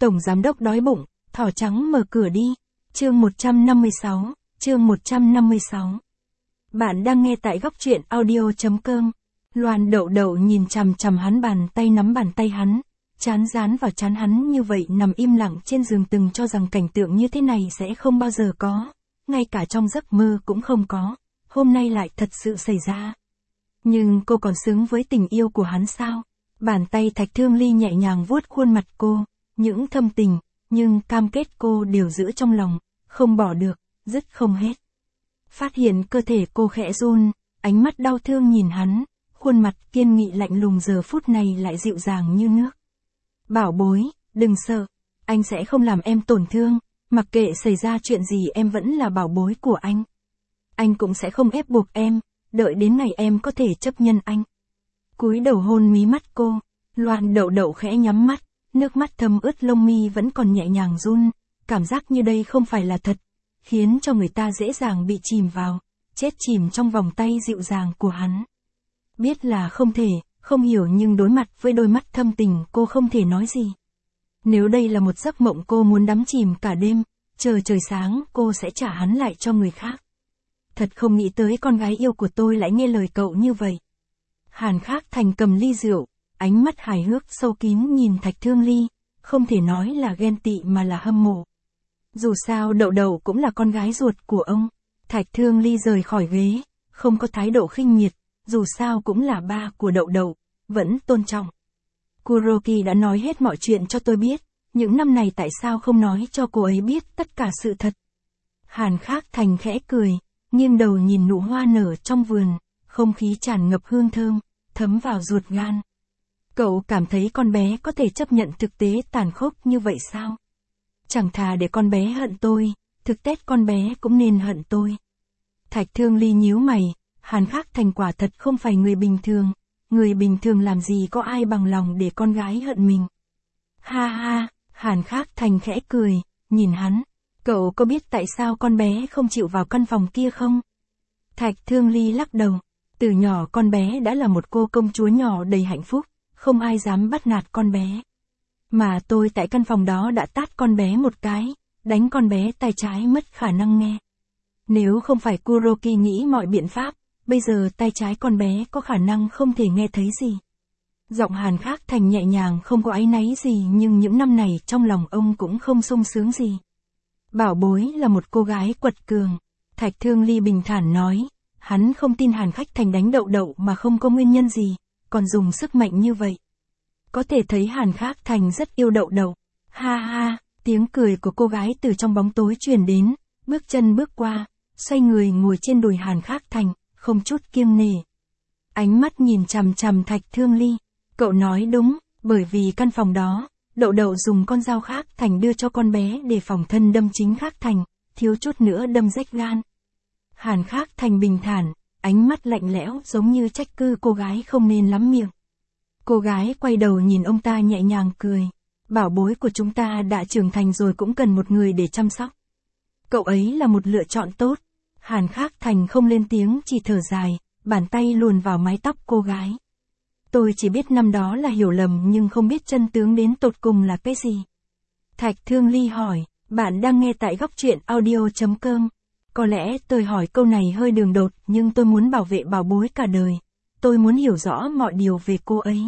Tổng giám đốc đói bụng, thỏ trắng mở cửa đi. Chương 156. Bạn đang nghe tại góc truyện audio.com. Loan Đậu Đậu nhìn chằm chằm hắn, bàn tay nắm bàn tay hắn, trán dán vào trán hắn như vậy, nằm im lặng trên giường, từng cho rằng cảnh tượng như thế này sẽ không bao giờ có, ngay cả trong giấc mơ cũng không có, hôm nay lại thật sự xảy ra. Nhưng cô còn xứng với tình yêu của hắn sao? Bàn tay Thạch Thương Ly nhẹ nhàng vuốt khuôn mặt cô, những thâm tình, nhưng cam kết cô đều giữ trong lòng, không bỏ được, dứt không hết. Phát hiện cơ thể cô khẽ run, ánh mắt đau thương nhìn hắn, khuôn mặt kiên nghị lạnh lùng giờ phút này lại dịu dàng như nước. Bảo bối, đừng sợ, anh sẽ không làm em tổn thương, mặc kệ xảy ra chuyện gì em vẫn là bảo bối của anh. Anh cũng sẽ không ép buộc em, đợi đến ngày em có thể chấp nhận anh. Cúi đầu hôn mí mắt cô, Loan Đậu Đậu khẽ nhắm mắt, nước mắt thấm ướt lông mi vẫn còn nhẹ nhàng run, cảm giác như đây không phải là thật, khiến cho người ta dễ dàng bị chìm vào, chết chìm trong vòng tay dịu dàng của hắn. Biết là không thể, không hiểu, nhưng đối mặt với đôi mắt thâm tình cô không thể nói gì. Nếu đây là một giấc mộng cô muốn đắm chìm cả đêm, chờ trời sáng cô sẽ trả hắn lại cho người khác. Thật không nghĩ tới con gái yêu của tôi lại nghe lời cậu như vậy. Hàn Khắc Thành cầm ly rượu, ánh mắt hài hước sâu kín nhìn Thạch Thương Ly, không thể nói là ghen tị mà là hâm mộ. Dù sao Đậu Đậu cũng là con gái ruột của ông. Thạch Thương Ly rời khỏi ghế, không có thái độ khinh miệt, dù sao cũng là ba của Đậu Đậu, vẫn tôn trọng. Kuroki đã nói hết mọi chuyện cho tôi biết, những năm này tại sao không nói cho cô ấy biết tất cả sự thật. Hàn Khắc Thành khẽ cười, nghiêng đầu nhìn nụ hoa nở trong vườn, không khí tràn ngập hương thơm, thấm vào ruột gan. Cậu cảm thấy con bé có thể chấp nhận thực tế tàn khốc như vậy sao? Chẳng thà để con bé hận tôi, thực tế con bé cũng nên hận tôi. Thạch Thương Ly nhíu mày, Hàn Khắc Thành quả thật không phải người bình thường làm gì có ai bằng lòng để con gái hận mình. Ha ha, Hàn Khắc Thành khẽ cười, nhìn hắn, cậu có biết tại sao con bé không chịu vào căn phòng kia không? Thạch Thương Ly lắc đầu, từ nhỏ con bé đã là một cô công chúa nhỏ đầy hạnh phúc, không ai dám bắt nạt con bé. Mà tôi tại căn phòng đó đã tát con bé một cái, đánh con bé tay trái mất khả năng nghe. Nếu không phải Kuroki nghĩ mọi biện pháp, bây giờ tay trái con bé có khả năng không thể nghe thấy gì. Giọng Hàn Khắc Thành nhẹ nhàng, không có áy náy gì, nhưng những năm này trong lòng ông cũng không sung sướng gì. Bảo bối là một cô gái quật cường. Thạch Thương Ly bình thản nói, hắn không tin Hàn Khắc Thành đánh Đậu Đậu mà không có nguyên nhân gì, còn dùng sức mạnh như vậy. Có thể thấy Hàn Khắc Thành rất yêu Đậu Đậu. Ha ha, tiếng cười của cô gái từ trong bóng tối truyền đến, bước chân bước qua, xoay người ngồi trên đùi Hàn Khắc Thành, không chút kiêng nể. Ánh mắt nhìn chằm chằm Thạch Thương Ly, cậu nói đúng, bởi vì căn phòng đó, Đậu Đậu dùng con dao Khắc Thành đưa cho con bé để phòng thân đâm chính Khắc Thành, thiếu chút nữa đâm rách gan. Hàn Khắc Thành bình thản, ánh mắt lạnh lẽo giống như trách cứ cô gái không nên lắm miệng. Cô gái quay đầu nhìn ông ta nhẹ nhàng cười, bảo bối của chúng ta đã trưởng thành rồi, cũng cần một người để chăm sóc. Cậu ấy là một lựa chọn tốt. Hàn Khắc Thành không lên tiếng, chỉ thở dài, bàn tay luồn vào mái tóc cô gái. Tôi chỉ biết năm đó là hiểu lầm, nhưng không biết chân tướng đến tột cùng là cái gì. Thạch Thương Ly hỏi, bạn đang nghe tại góc truyện audio.com. Có lẽ tôi hỏi câu này hơi đường đột, nhưng tôi muốn bảo vệ bảo bối cả đời. Tôi muốn hiểu rõ mọi điều về cô ấy.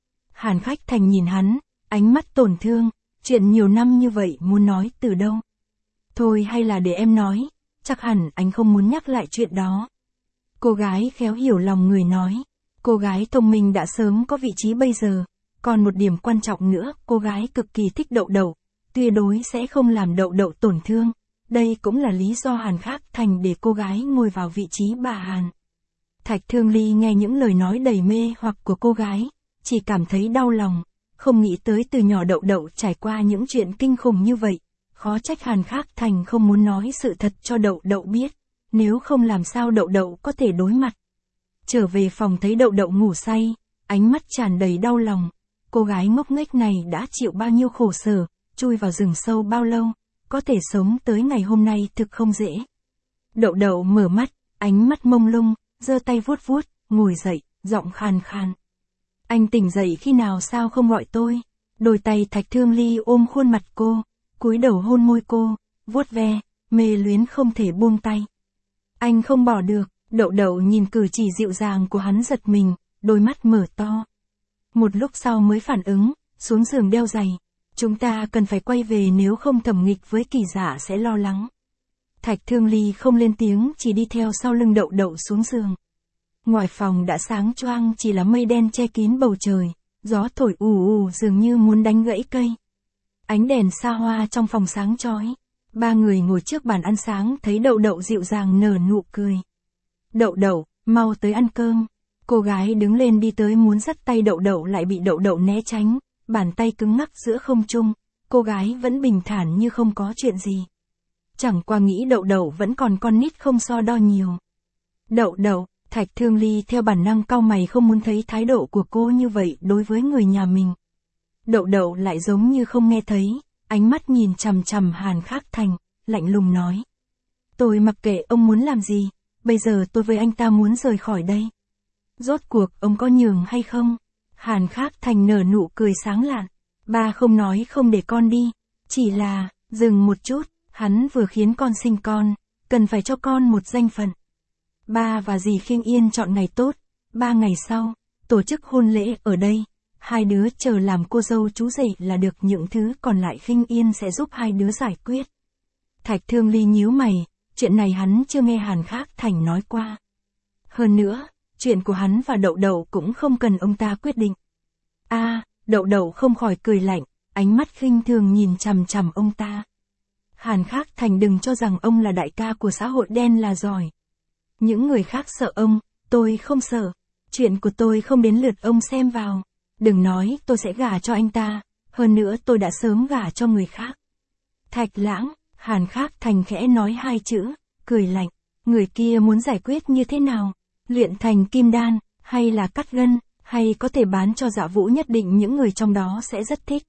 Hàn Khắc Thành nhìn hắn, ánh mắt tổn thương, chuyện nhiều năm như vậy muốn nói từ đâu? Thôi hay là để em nói, chắc hẳn anh không muốn nhắc lại chuyện đó. Cô gái khéo hiểu lòng người nói, cô gái thông minh đã sớm có vị trí bây giờ, còn một điểm quan trọng nữa, cô gái cực kỳ thích Đậu Đậu, tuyệt đối sẽ không làm Đậu Đậu tổn thương. Đây cũng là lý do Hàn Khắc Thành để cô gái ngồi vào vị trí bà Hàn. Thạch Thương Ly nghe những lời nói đầy mê hoặc của cô gái, chỉ cảm thấy đau lòng, không nghĩ tới từ nhỏ Đậu Đậu trải qua những chuyện kinh khủng như vậy, khó trách Hàn Khắc Thành không muốn nói sự thật cho Đậu Đậu biết, nếu không làm sao Đậu Đậu có thể đối mặt. Trở về phòng thấy Đậu Đậu ngủ say, ánh mắt tràn đầy đau lòng, cô gái ngốc nghếch này đã chịu bao nhiêu khổ sở, chui vào rừng sâu bao lâu, có thể sống tới ngày hôm nay thực không dễ. Đậu Đậu mở mắt, ánh mắt mông lung, giơ tay vuốt vuốt, ngồi dậy, giọng khàn khàn. Anh tỉnh dậy khi nào, sao không gọi tôi? Đôi tay Thạch Thương Ly ôm khuôn mặt cô, cúi đầu hôn môi cô, vuốt ve, mê luyến không thể buông tay. Anh không bỏ được, Đậu Đậu nhìn cử chỉ dịu dàng của hắn giật mình, đôi mắt mở to. Một lúc sau mới phản ứng, xuống giường đeo giày. Chúng ta cần phải quay về nếu không Thẩm Nghịch với Kỳ Dạ sẽ lo lắng. Thạch Thương Ly không lên tiếng, chỉ đi theo sau lưng Đậu Đậu xuống giường. Ngoài phòng đã sáng choang, chỉ là mây đen che kín bầu trời, gió thổi ù ù dường như muốn đánh gãy cây. Ánh đèn xa hoa trong phòng sáng chói. Ba người ngồi trước bàn ăn sáng thấy Đậu Đậu dịu dàng nở nụ cười. Đậu Đậu, mau tới ăn cơm. Cô gái đứng lên đi tới muốn dắt tay Đậu Đậu lại bị Đậu Đậu né tránh, bàn tay cứng ngắc giữa không trung, cô gái vẫn bình thản như không có chuyện gì. Chẳng qua nghĩ Đậu Đậu vẫn còn con nít không so đo nhiều. Đậu Đậu, Thạch Thương Ly theo bản năng cau mày không muốn thấy thái độ của cô như vậy đối với người nhà mình. Đậu Đậu lại giống như không nghe thấy, ánh mắt nhìn chằm chằm Hàn Khắc Thành, lạnh lùng nói. Tôi mặc kệ ông muốn làm gì, bây giờ tôi với anh ta muốn rời khỏi đây. Rốt cuộc ông có nhường hay không? Hàn Khắc Thành nở nụ cười sáng lạn. Ba không nói không để con đi, chỉ là, dừng một chút, hắn vừa khiến con sinh con, cần phải cho con một danh phận. Ba và dì Khiêng Yên chọn ngày tốt, 3 ngày sau, tổ chức hôn lễ ở đây. Hai đứa chờ làm cô dâu chú rể là được, những thứ còn lại Khiêng Yên sẽ giúp hai đứa giải quyết. Thạch Thương Ly nhíu mày, chuyện này hắn chưa nghe Hàn Khắc Thành nói qua. Hơn nữa, chuyện của hắn và Đậu Đậu cũng không cần ông ta quyết định. Đậu Đậu không khỏi cười lạnh, ánh mắt khinh thường nhìn chằm chằm ông ta. Hàn Khắc Thành đừng cho rằng ông là đại ca của xã hội đen là giỏi. Những người khác sợ ông, tôi không sợ. Chuyện của tôi không đến lượt ông xem vào. Đừng nói tôi sẽ gả cho anh ta, hơn nữa tôi đã sớm gả cho người khác. Thạch Lãng, Hàn Khắc Thành khẽ nói 2 chữ, cười lạnh. Người kia muốn giải quyết như thế nào? Luyện thành kim đan, hay là cắt gân, hay có thể bán cho Dạ Vũ, nhất định những người trong đó sẽ rất thích.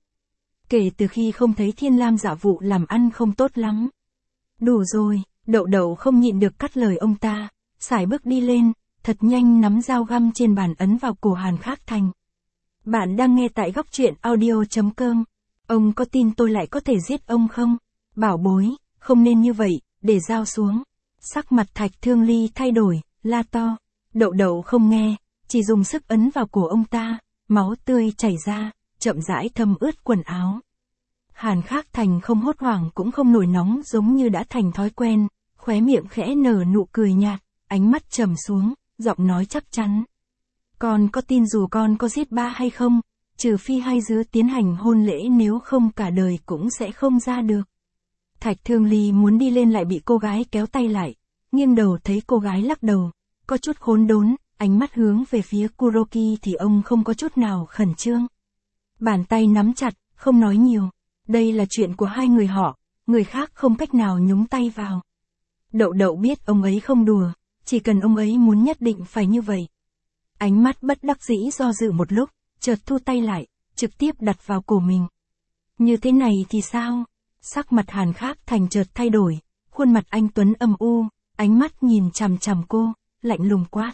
Kể từ khi không thấy Thiên Lam Dạ Vũ làm ăn không tốt lắm. Đủ rồi, Đậu Đậu không nhịn được cắt lời ông ta, sải bước đi lên, thật nhanh nắm dao găm trên bàn ấn vào cổ Hàn Khắc Thành. Bạn đang nghe tại góc truyện audio.com. Ông có tin tôi lại có thể giết ông không? Bảo bối, không nên như vậy, để dao xuống. Sắc mặt Thạch Thương Ly thay đổi, la to. Đậu Đậu không nghe, chỉ dùng sức ấn vào cổ ông ta, máu tươi chảy ra, chậm rãi thấm ướt quần áo. Hàn Khắc Thành không hốt hoảng cũng không nổi nóng, giống như đã thành thói quen, khóe miệng khẽ nở nụ cười nhạt, ánh mắt trầm xuống, giọng nói chắc chắn. Con có tin dù con có giết ba hay không, trừ phi hai đứa tiến hành hôn lễ, nếu không cả đời cũng sẽ không ra được. Thạch Thương Ly muốn đi lên lại bị cô gái kéo tay lại, nghiêng đầu thấy cô gái lắc đầu, có chút khốn đốn, ánh mắt hướng về phía Kuroki thì ông không có chút nào khẩn trương. Bàn tay nắm chặt, không nói nhiều, đây là chuyện của hai người họ, người khác không cách nào nhúng tay vào. Đậu Đậu biết ông ấy không đùa, chỉ cần ông ấy muốn nhất định phải như vậy. Ánh mắt bất đắc dĩ do dự một lúc, chợt thu tay lại, trực tiếp đặt vào cổ mình. Như thế này thì sao? Sắc mặt Hàn Khắc Thành chợt thay đổi, khuôn mặt anh tuấn âm u, ánh mắt nhìn chằm chằm cô, lạnh lùng quát.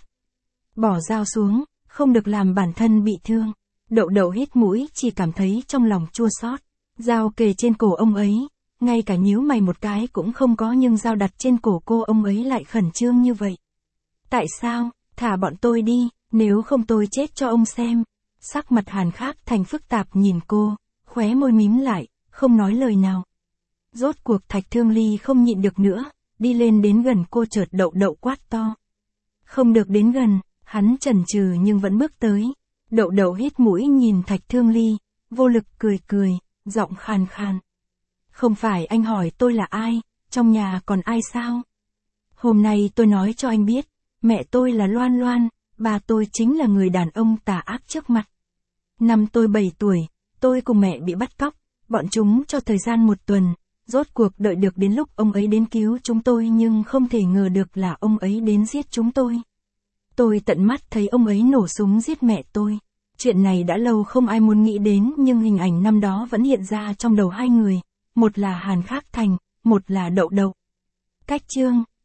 Bỏ dao xuống, không được làm bản thân bị thương. Đậu Đậu hít mũi, chỉ cảm thấy trong lòng chua xót. Dao kề trên cổ ông ấy, ngay cả nhíu mày một cái cũng không có, nhưng dao đặt trên cổ cô ông ấy lại khẩn trương như vậy. Tại sao? Thả bọn tôi đi, nếu không tôi chết cho ông xem. Sắc mặt Hàn Khắc Thành phức tạp nhìn cô, khóe môi mím lại, không nói lời nào. Rốt cuộc Thạch Thương Ly không nhịn được nữa, đi lên đến gần cô, chợt Đậu Đậu quát to. Không được đến gần, hắn chần chừ nhưng vẫn bước tới. Đậu Đậu hít mũi nhìn Thạch Thương Ly, vô lực cười cười, giọng khàn khàn. Không phải anh hỏi tôi là ai, trong nhà còn ai sao? Hôm nay tôi nói cho anh biết, mẹ tôi là Loan Loan, bà tôi chính là người đàn ông tà ác trước mặt. Năm tôi 7 tuổi, tôi cùng mẹ bị bắt cóc, bọn chúng cho thời gian 1 tuần, rốt cuộc đợi được đến lúc ông ấy đến cứu chúng tôi, nhưng không thể ngờ được là ông ấy đến giết chúng tôi. Tôi tận mắt thấy ông ấy nổ súng giết mẹ tôi. Chuyện này đã lâu không ai muốn nghĩ đến, nhưng hình ảnh năm đó vẫn hiện ra trong đầu hai người, một là Hàn Khắc Thành, một là Đậu Đậu. Cách chương